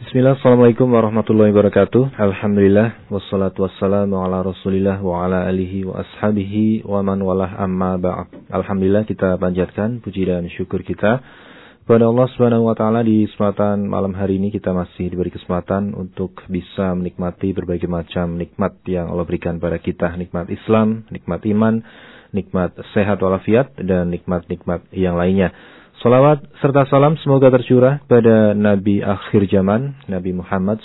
Bismillah, assalamualaikum warahmatullahi wabarakatuh. Alhamdulillah, wassalatu wassalamu ala rasulillah wa ala alihi wa ashabihi wa man walah amma ba'd. Alhamdulillah, kita panjatkan puji dan syukur kita kepada Allah Subhanahu wa taala. Di kesempatan malam hari ini kita masih diberi kesempatan untuk bisa menikmati berbagai macam nikmat yang Allah berikan pada kita, nikmat Islam, nikmat iman, nikmat sehat walafiat, dan nikmat-nikmat yang lainnya. Salawat serta salam semoga tercurah pada Nabi akhir zaman, Nabi Muhammad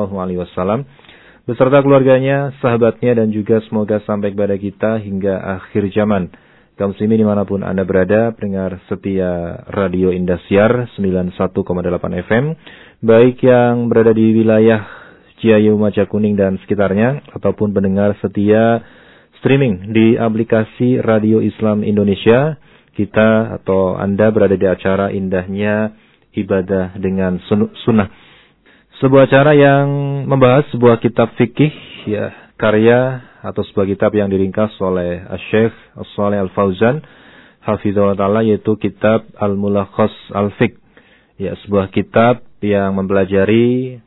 SAW, beserta keluarganya, sahabatnya, dan juga semoga sampai kepada kita hingga akhir zaman. Kaum muslimin dimanapun Anda berada, pendengar setia Radio Indosiar 91,8 FM, baik yang berada di wilayah Ciayu, Majakuning, dan sekitarnya, ataupun pendengar setia streaming di aplikasi Radio Islam Indonesia. Kita atau Anda berada di acara indahnya ibadah dengan sunnah. Sebuah acara yang membahas sebuah kitab fikih, ya, karya atau sebuah kitab yang diringkas oleh Syekh Shalih Al-Fauzan hafizahullah ta'ala, yaitu kitab Al-Mulakhas Al-Fiqh. Ya, sebuah kitab yang mempelajari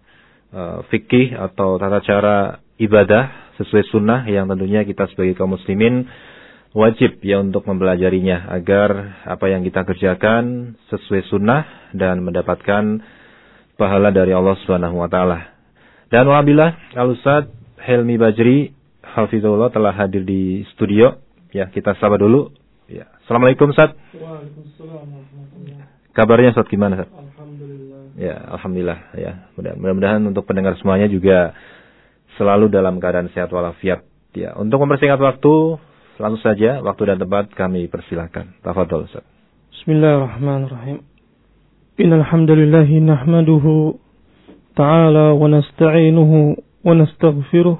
fikih atau tata cara ibadah sesuai sunnah yang tentunya kita sebagai kaum muslimin wajib ya untuk mempelajarinya agar apa yang kita kerjakan sesuai sunnah dan mendapatkan pahala dari Allah Subhanahu wa taala. Dan alhamdulillah Al-Ustaz Helmi Bajri hafizahullah telah hadir di studio. Ya, kita sapa dulu. Ya. Assalamualaikum Ustaz. Waalaikumsalam warahmatullahi. Kabarnya Ustaz gimana Ustaz? Alhamdulillah. Ya, alhamdulillah ya. Mudah-mudahan untuk pendengar semuanya juga selalu dalam keadaan sehat walafiat. Ya, untuk mempersingkat waktu, langsung saja waktu dan tempat kami persilakan. Tafadhol Ustaz. Bismillahirrahmanirrahim. Innal hamdalillah nahmaduhu ta'ala wa nasta'inuhu wa nastaghfiruh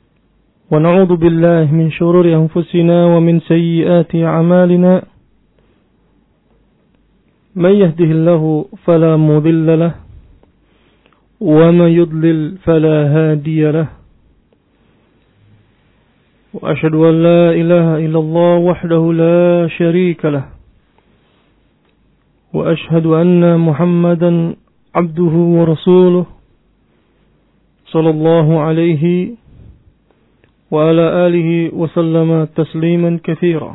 wa na'udzu billahi min shururi anfusina wa min sayyiati a'malina. Man yahdihillahu fala mudilla lahu wa man yudlil fala hadiya lahu. وأشهد أن لا إله إلا الله وحده لا شريك له وأشهد أن محمدا عبده ورسوله صلى الله عليه وعلى آله وسلم تسليما كثيرا.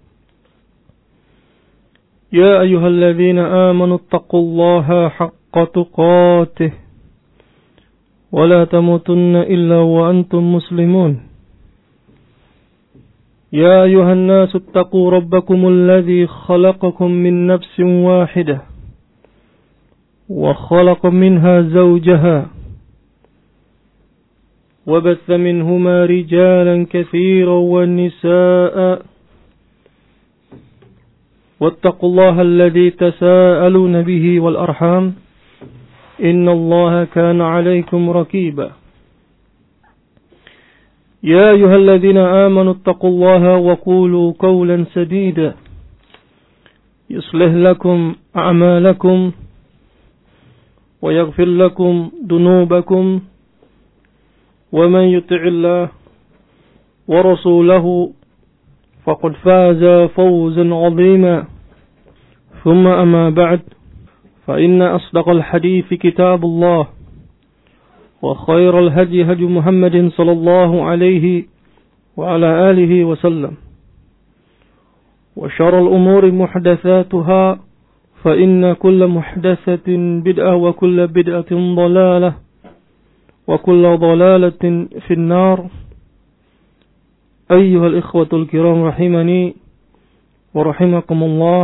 يا أيها الذين آمنوا اتقوا الله حق تقاته ولا تموتن إلا وأنتم مسلمون. يا أيها الناس اتقوا ربكم الذي خلقكم من نفس واحدة وخلق منها زوجها وبث منهما رجالا كثيرا والنساء واتقوا الله الذي تساءلون به والأرحام إن الله كان عليكم رقيبا. يا أيها الذين آمنوا اتقوا الله وقولوا قولا سديدا يصلح لكم أعمالكم ويغفر لكم ذنوبكم ومن يطع الله ورسوله فقد فاز فوزا عظيما. ثم أما بعد فإن أصدق الحديث كتاب الله وخير الهدي هدي محمد صلى الله عليه وعلى آله وسلم وشر الأمور محدثاتها فإن كل محدثة بدعة وكل بدعة ضلالة وكل ضلالة في النار. أيها الإخوة الكرام رحمني ورحمكم الله.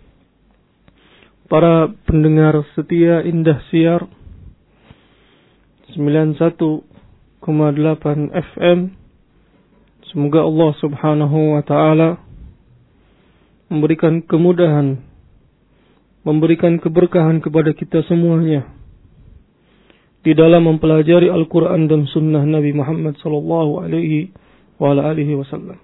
Para pendengar setia Indah Siar 91,8 FM. Semoga Allah Subhanahu wa taala memberikan kemudahan, memberikan keberkahan kepada kita semuanya di dalam mempelajari Al-Qur'an dan sunnah Nabi Muhammad sallallahu alaihi wa ala alihi wasallam.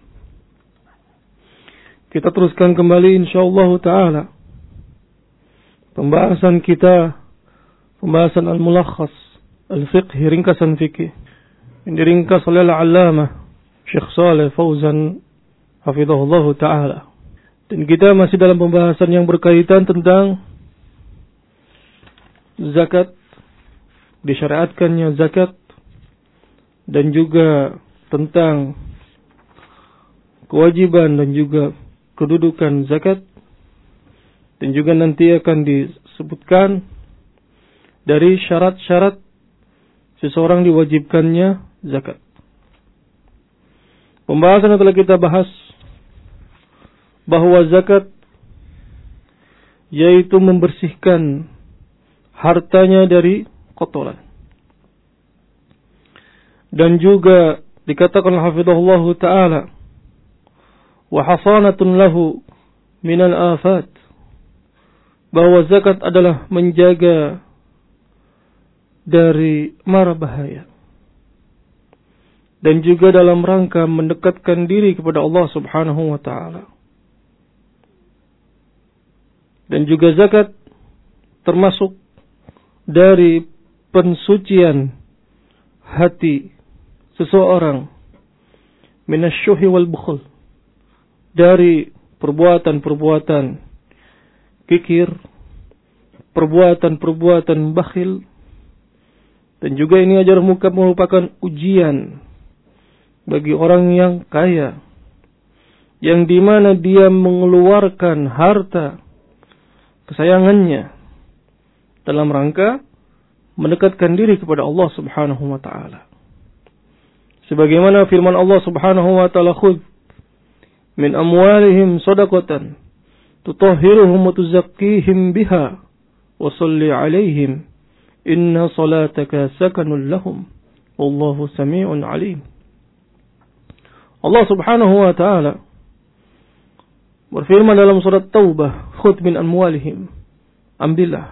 Kita teruskan kembali insyaallah taala pembahasan kita, pembahasan Al-Mulakhas Al-Fiqh, ringkasan fikih yang diringkas oleh Al-Allamah Syekh Shalih Fauzan hafizahullah ta'ala. Dan kita masih dalam pembahasan yang berkaitan tentang zakat disyariatkannya zakat dan juga tentang kewajiban dan juga kedudukan zakat, dan juga nanti akan disebutkan dari syarat-syarat seseorang diwajibkannya zakat. Pembahasan yang telah kita bahas bahwa zakat yaitu membersihkan hartanya dari kotoran. Dan juga dikatakan hafizahullah ta'ala wa hasanatun lahu minal afat, bahwa zakat adalah menjaga dari mara bahaya, dan juga dalam rangka mendekatkan diri kepada Allah Subhanahu wa ta'ala. Dan juga zakat termasuk dari pensucian hati seseorang minasyuhi wal bukhul, dari perbuatan-perbuatan kikir, perbuatan-perbuatan bakhil. Dan juga ini merupakan ujian bagi orang yang kaya, yang dimana dia mengeluarkan harta kesayangannya dalam rangka mendekatkan diri kepada Allah Subhanahu wa ta'ala. Sebagaimana firman Allah Subhanahu wa ta'ala, khudh min amwalihim sadaqatan tutahhiruhum wa tuzakkihim biha wa salli alaihim inna salataka sakanun lahum wallahu sami'un alim. Allah Subhanahu wa ta'ala berfirman dalam surat Taubah, khudh min amwalihim, ambillah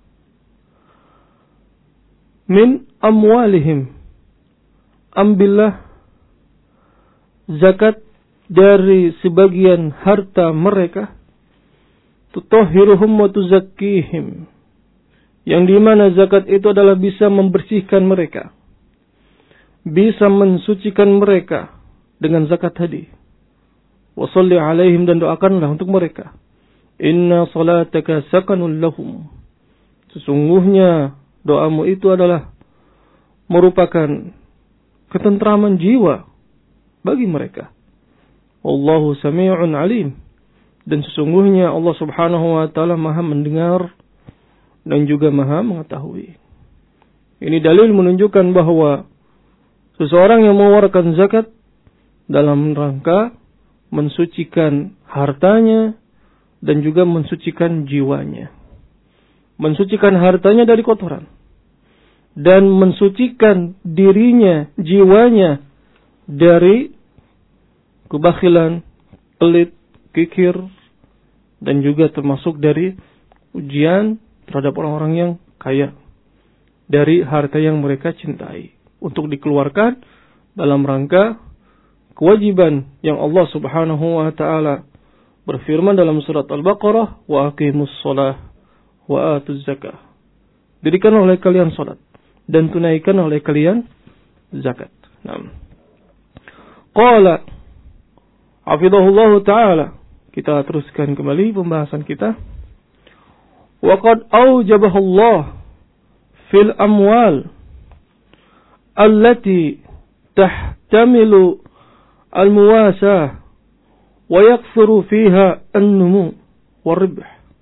min amwalihim, ambillah zakat dari sebagian harta mereka, tutahhiruhum wa tuzakkihim, yang dimana zakat itu adalah bisa membersihkan mereka, bisa mensucikan mereka dengan zakat tadi. Wa shalli alaihim, dan doakanlah untuk mereka. Inna salataka sakanun lahum, sesungguhnya doamu itu adalah merupakan ketentraman jiwa bagi mereka. Wallahu sami'un alim, dan sesungguhnya Allah Subhanahu wa ta'ala maha mendengar dan juga maha mengetahui. Ini dalil menunjukkan bahwa seseorang yang mengeluarkan zakat dalam rangka mensucikan hartanya dan juga mensucikan jiwanya. Mensucikan hartanya dari kotoran dan mensucikan dirinya, jiwanya dari kebakhilan, pelit, kikir, dan juga termasuk dari ujian terhadap orang-orang yang kaya dari harta yang mereka cintai untuk dikeluarkan dalam rangka kewajiban yang Allah Subhanahu wa ta'ala berfirman dalam surat Al-Baqarah, wa aqimus shalah wa atuz zakah, dirikan oleh kalian salat dan tunaikan oleh kalian zakat. Qala hafizahullah ta'ala, kita teruskan kembali pembahasan kita. Wa qad aujabahu Allah fil amwal allati tahtamilu al-muwasah wa yakthuru fiha an-numu war-ribh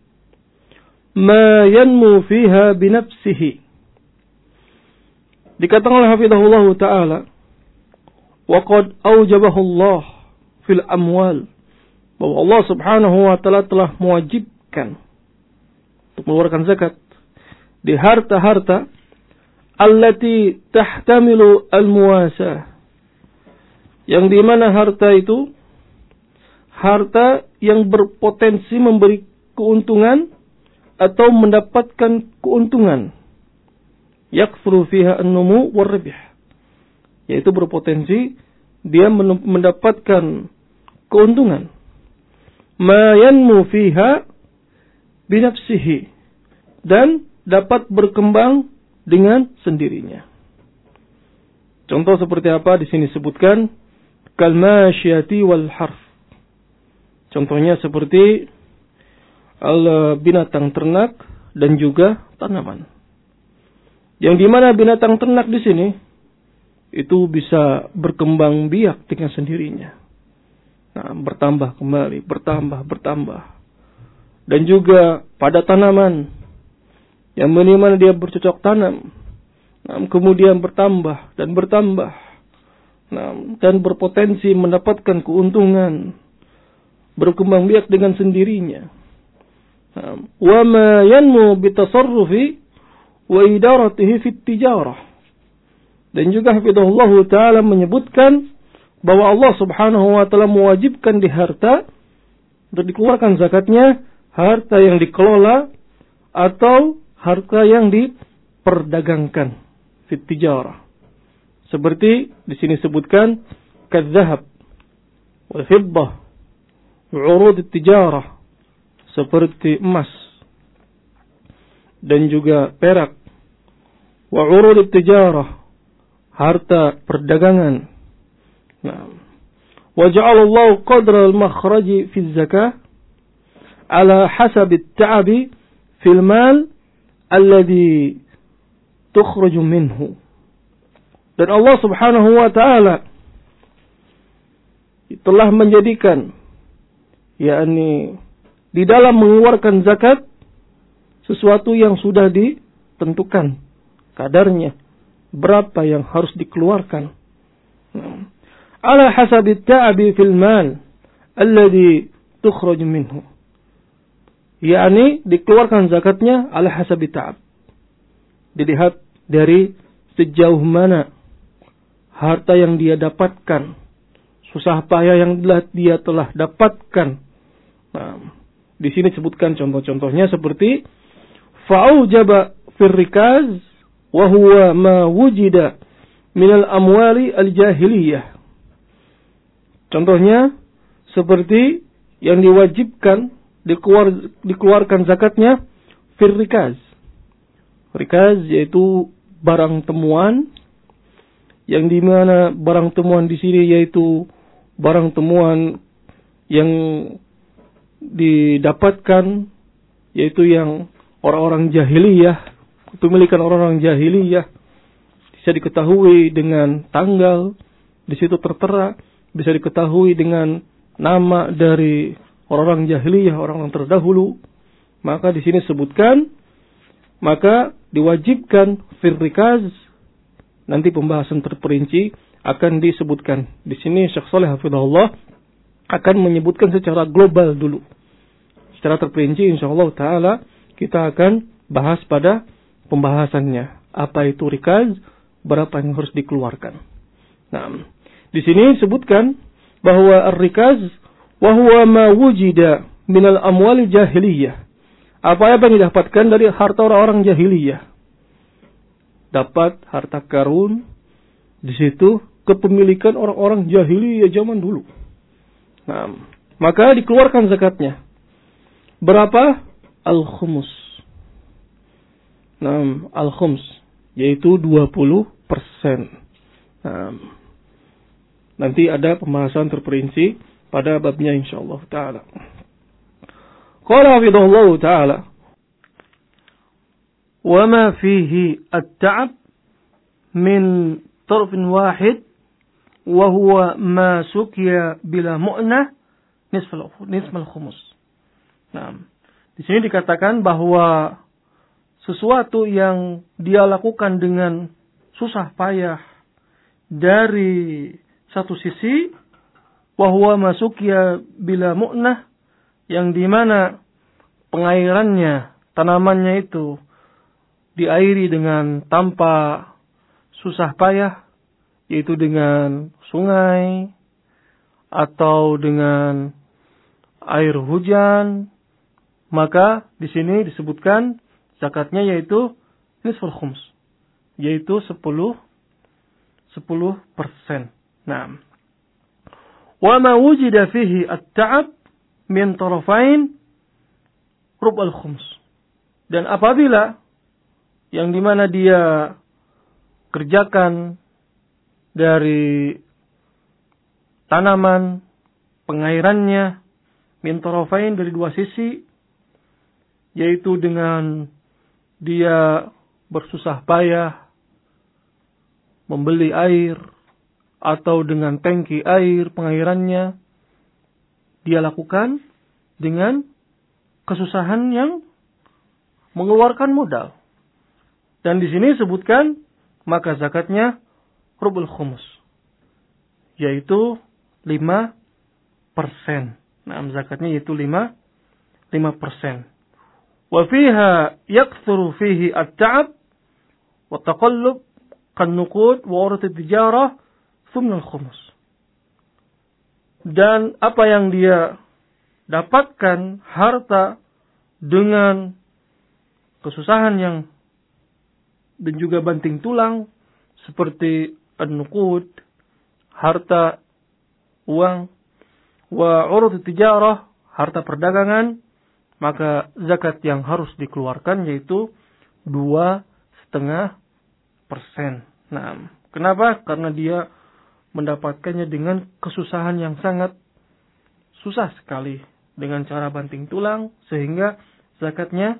ma yanmu fiha binafsihi. Dikatakan oleh hafizahullah ta'ala, wa qad aujabahu Allah fil amwal, bahwa Allah Subhanahu wa ta'ala telah mewajibkan untuk mengeluarkan zakat di harta-harta allati tahtamilu al-muwasah, yang di mana harta itu harta yang berpotensi memberi keuntungan atau mendapatkan keuntungan. Yakthuru fiha an-numu war-ribh, yaitu berpotensi dia mendapatkan keuntungan. Ma yanmu fiha binafsihi, dan dapat berkembang dengan sendirinya. Contoh seperti apa di sini sebutkan, kalmasyati wal harf. Contohnya seperti binatang ternak dan juga tanaman. Yang dimana binatang ternak di sini itu bisa berkembang biak dengan sendirinya. Nah, bertambah kembali, bertambah. Dan juga pada tanaman yang mana dia bercocok tanam, nah, kemudian bertambah dan bertambah, nah, dan berpotensi mendapatkan keuntungan, berkembang biak dengan sendirinya. Wa ma yanmu bitasarrufi wa idaratihi fit tijarah. Dan juga hafizahullah taala menyebutkan bahwa Allah Subhanahu wa taala mewajibkan di harta untuk dikeluarkan zakatnya, harta yang dikelola atau harta yang diperdagangkan fit tijarah. Seperti di sini sebutkan kadzahab wal fiddah wa urud tijarah, seperti emas dan juga perak, wa urud tijarah, harta perdagangan. Nah, wa ja'alallahu qadra al-makhraji fi az-zakah ala hasab at-ta'ab fi al-mal alladhi tukhraju minhu. Dan Allah Subhanahu wa taala telah menjadikan, yakni di dalam mengeluarkan zakat sesuatu yang sudah ditentukan kadarnya, berapa yang harus dikeluarkan. Ala hasabi ta'abi fil mal alladhi tukhraj minhu. Yakni dikeluarkan zakatnya ala hasabi ta'ab. Dilihat dari sejauh mana harta yang dia dapatkan, susah payah yang dia telah dapatkan. Nah, di sini sebutkan contoh-contohnya seperti fa'ujaba fir rikaz wa huwa ma wujida minal amwali al-jahiliyah. Contohnya seperti yang diwajibkan dikeluarkan zakatnya fir rikaz. Rikaz yaitu barang temuan, yang dimana barang temuan di sini yaitu barang temuan yang didapatkan, yaitu yang orang-orang jahiliyah, kepemilikan orang-orang jahiliyah, bisa diketahui dengan tanggal, di situ tertera, bisa diketahui dengan nama dari orang-orang jahiliyah, orang-orang terdahulu. Maka di sini sebutkan, maka diwajibkan fil rikaz. Nanti pembahasan terperinci akan disebutkan. Di sini Syekh Shalih hafizahullah akan menyebutkan secara global dulu. Secara terperinci insyaallah taala kita akan bahas pada pembahasannya. Apa itu rikaz? Berapa yang harus dikeluarkan? Nah, di sini disebutkan bahwa ar-rikaz wa huwa ma wujida minal amwal jahiliyah. Apa yang didapatkan dari harta orang-orang jahiliyah. Dapat harta karun, di situ kepemilikan orang-orang jahiliyah zaman dulu. Nah, maka dikeluarkan zakatnya. Berapa? Al-khumus. Nah, al-khums yaitu 20%. Nah, nanti ada pembahasan terperinci pada babnya insyaallah taala. Qala hafidhahullah taala وما فيه التعب من طرف واحد وهو ما سقي بلا مؤنة نصف الخمس. Nah, di sini dikatakan bahwa sesuatu yang dia lakukan dengan susah payah dari satu sisi, wahwa ma suqya bila mu'nah, yang dimana pengairannya, tanamannya itu diairi dengan tanpa susah payah, yaitu dengan sungai atau dengan air hujan, maka di sini disebutkan zakatnya yaitu nisful khums, yaitu 10%. Nah, wa ma wujida fihi at-ta'ab min tarafain rub'al khums. Dan apabila yang dimana dia kerjakan dari tanaman, pengairannya, min tarafain, dari dua sisi, yaitu dengan dia bersusah payah membeli air atau dengan tangki air pengairannya, dia lakukan dengan kesusahan yang mengeluarkan modal. Dan di sini sebutkan maka zakatnya rubul khumus, yaitu 5%. Nah, zakatnya yaitu 5%. Wa fiha yakthuru fihi at-ta'ab wa taqallub kan nuqud wa urat at-tijarah thumma al-khumus. Dan apa yang dia dapatkan harta dengan kesusahan yang dan juga banting tulang seperti an-nuqud, harta uang, wa urut tijarah, harta perdagangan, maka zakat yang harus dikeluarkan yaitu 2,5%. Nah, kenapa? Karena dia mendapatkannya dengan kesusahan yang sangat susah sekali, dengan cara banting tulang, sehingga zakatnya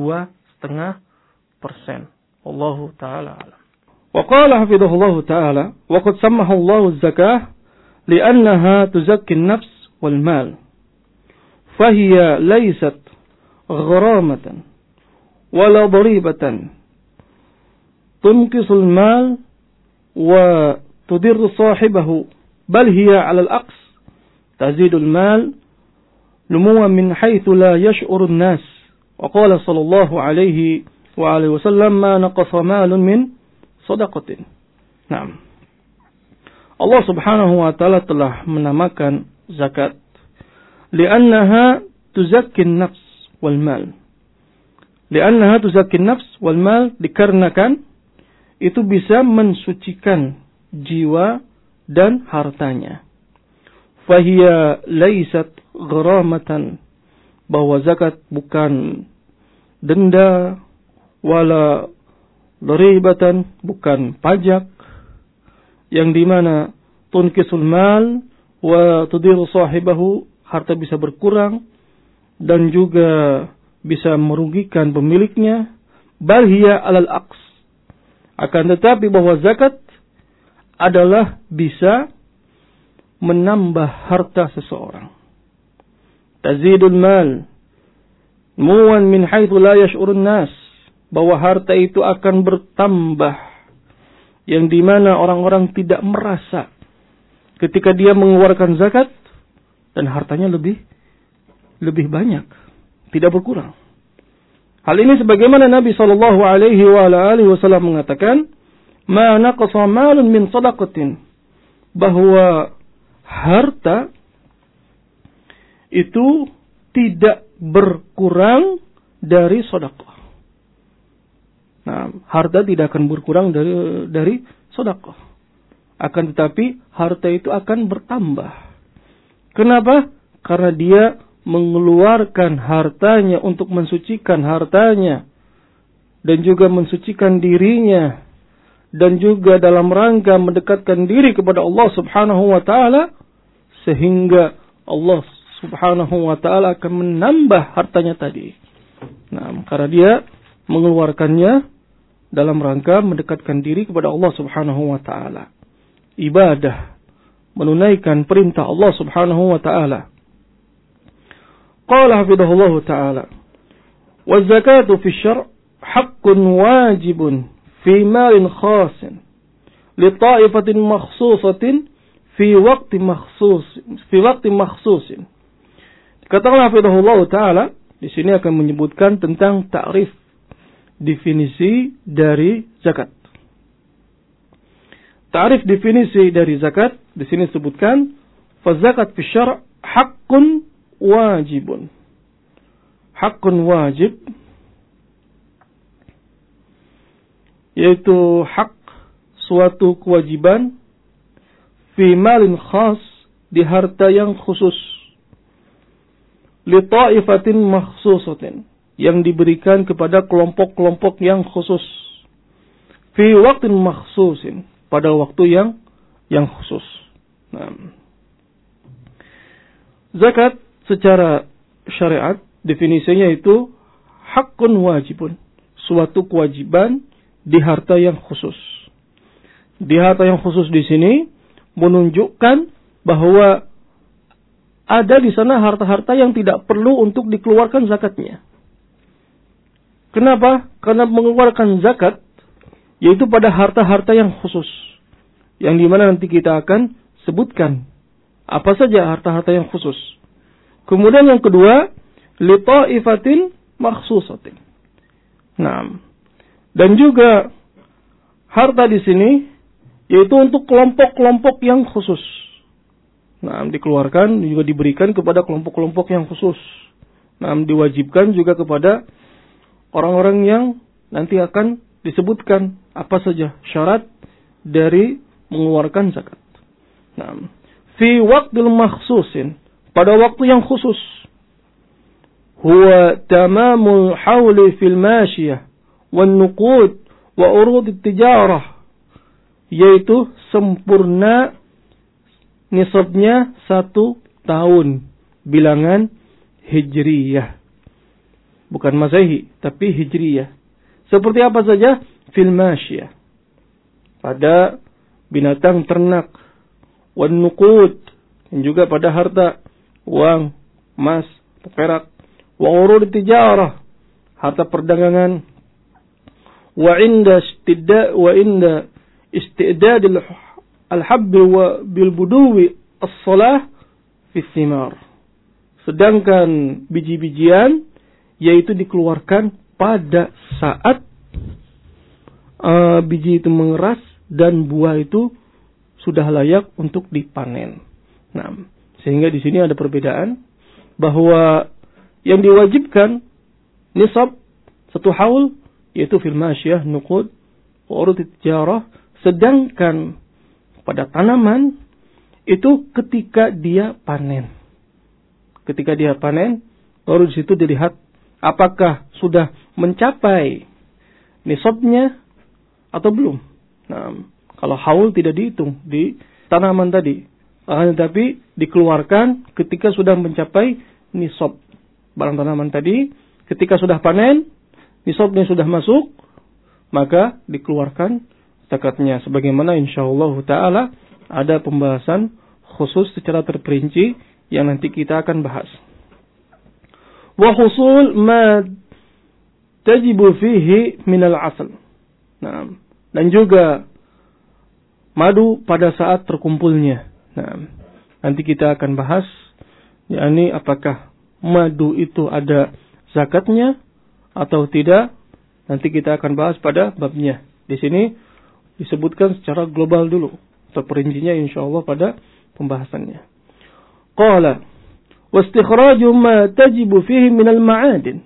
2,5%. Wallahu ta'ala alam. Wa qala hafidhahullahu ta'ala, wa qad sammaha Allahu az-zakah li'annaha tuzakki an-nafs wal mal. Fahiya laysat gharamatan wala daribatan tunqisu al-mal wa tudirru sahibahu, bal hiya 'ala al-aqs tazidu al-mal numuwan min haythu la yash'uru an-nas. Wa qala sallallahu alaihi wa alihi wasallam ma naqasa malun min shadaqatin. Naam. Allah Subhanahu wa taala telah menamakan zakat li'annaha tuzakki an-nafs wal mal. Li'annaha tuzakki an-nafs wal mal, dikarenakan itu bisa mensucikan jiwa dan hartanya. Fahiya laysat gharamatan, bahwa zakat bukan denda, wala daribatan, bukan pajak, yang dimana tunkisul mal wa tudiru sahibahu, harta bisa berkurang dan juga bisa merugikan pemiliknya. Bal hiya alal aqs, akan tetapi bahwa zakat adalah bisa menambah harta seseorang. Tazidul mal muwan min haitsu la yash'urun nas, bahwa harta itu akan bertambah yang dimana orang-orang tidak merasa ketika dia mengeluarkan zakat, dan hartanya lebih banyak, tidak berkurang. Hal ini sebagaimana Nabi sallallahu alaihi wasallam mengatakan, "Ma naqasa malun min shadaqatin", bahwa harta itu tidak berkurang dari sedekah. Nah, harta tidak akan berkurang dari sedekah. Akan tetapi harta itu akan bertambah. Kenapa? Karena dia mengeluarkan hartanya untuk mensucikan hartanya dan juga mensucikan dirinya, dan juga dalam rangka mendekatkan diri kepada Allah Subhanahu wa taala, sehingga Allah Subhanahu wa taala akan menambah hartanya tadi. Nah, karena dia mengeluarkannya dalam rangka mendekatkan diri kepada Allah Subhanahu wa taala. Ibadah, menunaikan perintah Allah Subhanahu wa taala. Qala hafidhahullahu taala, "Wa zakatu fi syar' haqqun wajibun fi malin khasin li ta'ifatin makhsusatin fi waqti makhsusin." Katakanlah hafidhahullahu taala, di sini akan menyebutkan tentang ta'rif, definisi dari zakat. Ta'rif definisi dari zakat di sini disebutkan, fa zakat fi syar' haqqun wajibun. Haqqun wajib yaitu hak, suatu kewajiban, fi malin khas, di harta yang khusus, li ta'ifatin makhsusatin, yang diberikan kepada kelompok-kelompok yang khusus, fi waqtin makhsusin, pada waktu yang khusus. Nah, zakat secara syariat definisinya itu hakun wajibun, suatu kewajiban di harta yang khusus. Di harta yang khusus di sini menunjukkan bahwa ada di sana harta-harta yang tidak perlu untuk dikeluarkan zakatnya. Kenapa? Karena mengeluarkan zakat yaitu pada harta-harta yang khusus. Yang dimana nanti kita akan sebutkan apa saja harta-harta yang khusus. Kemudian yang kedua, li ta'ifatin makhsusatin. Nah, dan juga harta di sini yaitu untuk kelompok-kelompok yang khusus. Nah, dikeluarkan juga diberikan kepada kelompok-kelompok yang khusus. Nah, diwajibkan juga kepada orang-orang yang nanti akan disebutkan apa saja syarat dari mengeluarkan zakat. Nah, fi waqtil makhsusin, pada waktu yang khusus. Huwa tamamul hawli fil mashiyah wan nuqud wa urud tijarah, yaitu sempurna nisabnya 1 tahun bilangan hijriyah, bukan masehi tapi hijriyah. Seperti apa saja? Fil mashiyah, pada binatang ternak, wan nuqud, dan juga pada harta uang, emas, perak, wa urud tijarah, harta perdagangan, wa inda istidad al-habb wa bil buduwi as-salah fi thimar. Sedangkan biji-bijian yaitu dikeluarkan pada saat biji itu mengeras dan buah itu sudah layak untuk dipanen. Nah, sehingga di sini ada perbedaan bahwa yang diwajibkan nisab 1 haul yaitu fil mashiyah, nuqud, urud tijarah, sedangkan pada tanaman itu ketika dia panen. Ketika dia panen, baru di situ dilihat apakah sudah mencapai nisabnya atau belum. Nah, kalau haul tidak dihitung di tanaman tadi, tetapi dikeluarkan ketika sudah mencapai nisab barang tanaman tadi. Ketika sudah panen, nisabnya sudah masuk, maka dikeluarkan zakatnya. Sebagaimana insyaallah ta'ala ada pembahasan khusus secara terperinci yang nanti kita akan bahas. Wa husul ma tajibu fihi minal asal. Nah, dan juga madu pada saat terkumpulnya. Nah, nanti kita akan bahas, yakni apakah madu itu ada zakatnya atau tidak. Nanti kita akan bahas pada babnya. Di sini disebutkan secara global dulu. Terperincinya insyaallah pada pembahasannya. Qala wastikhraju ma tajibu fihi minal ma'adin.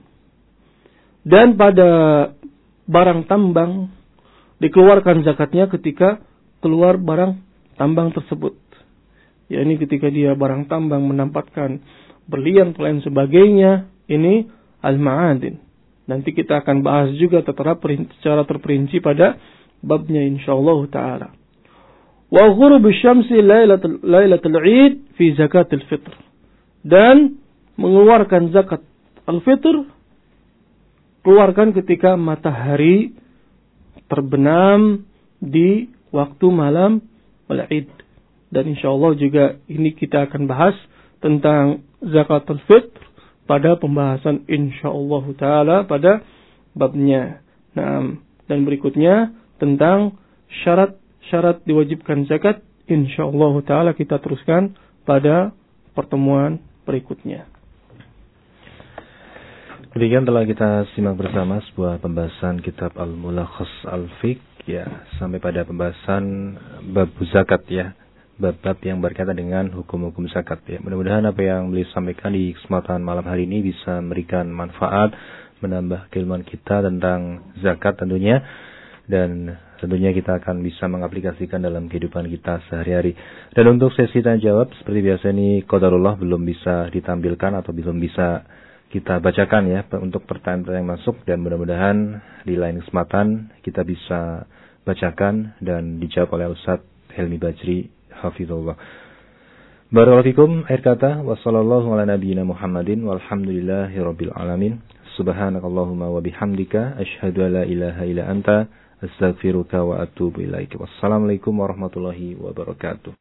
Dan pada barang tambang dikeluarkan zakatnya ketika keluar barang tambang tersebut. yakni ketika dia barang tambang menampakkan berlian dan lain sebagainya, ini al-ma'adin. Nanti kita akan bahas juga secara terperinci pada babnya insyaallah taala. Wa ghurub asy-syamsi lailatul 'id fi zakatil fitr. Dan mengeluarkan zakat al-fitr keluarkan ketika matahari terbenam di waktu malam al-'id. Dan insyaallah juga ini kita akan bahas tentang zakatul fitr pada pembahasan insyaallah taala pada babnya. Nah, dan berikutnya tentang syarat diwajibkan zakat insyaallah taala kita teruskan pada pertemuan berikutnya. Demikian telah kita simak bersama sebuah pembahasan kitab Al-Mulakhas Al-Fiqh ya, sampai pada pembahasan bab zakat ya. Bab-bab yang berkaitan dengan hukum-hukum zakat ya. Mudah-mudahan apa yang beliau sampaikan di kesempatan malam hari ini bisa memberikan manfaat, menambah keilmuan kita tentang zakat tentunya, dan tentunya kita akan bisa mengaplikasikan dalam kehidupan kita sehari-hari. Dan untuk sesi tanya jawab seperti biasa ini qadarullah belum bisa ditampilkan atau belum bisa kita bacakan ya untuk pertanyaan-pertanyaan yang masuk, dan mudah-mudahan di lain kesempatan kita bisa bacakan dan dijawab oleh Ustaz Helmi Bajri hafizullah. Barakallahu fikum. Akhir kata, wa sallallahu ala nabiyyina Muhammadin walhamdulillahi rabbil alamin. Subhanakallahumma wa bihamdika asyhadu an la ilaha illa anta astaghfiruka wa atubu ilaik. Wassalamualaikum warahmatullahi wabarakatuh.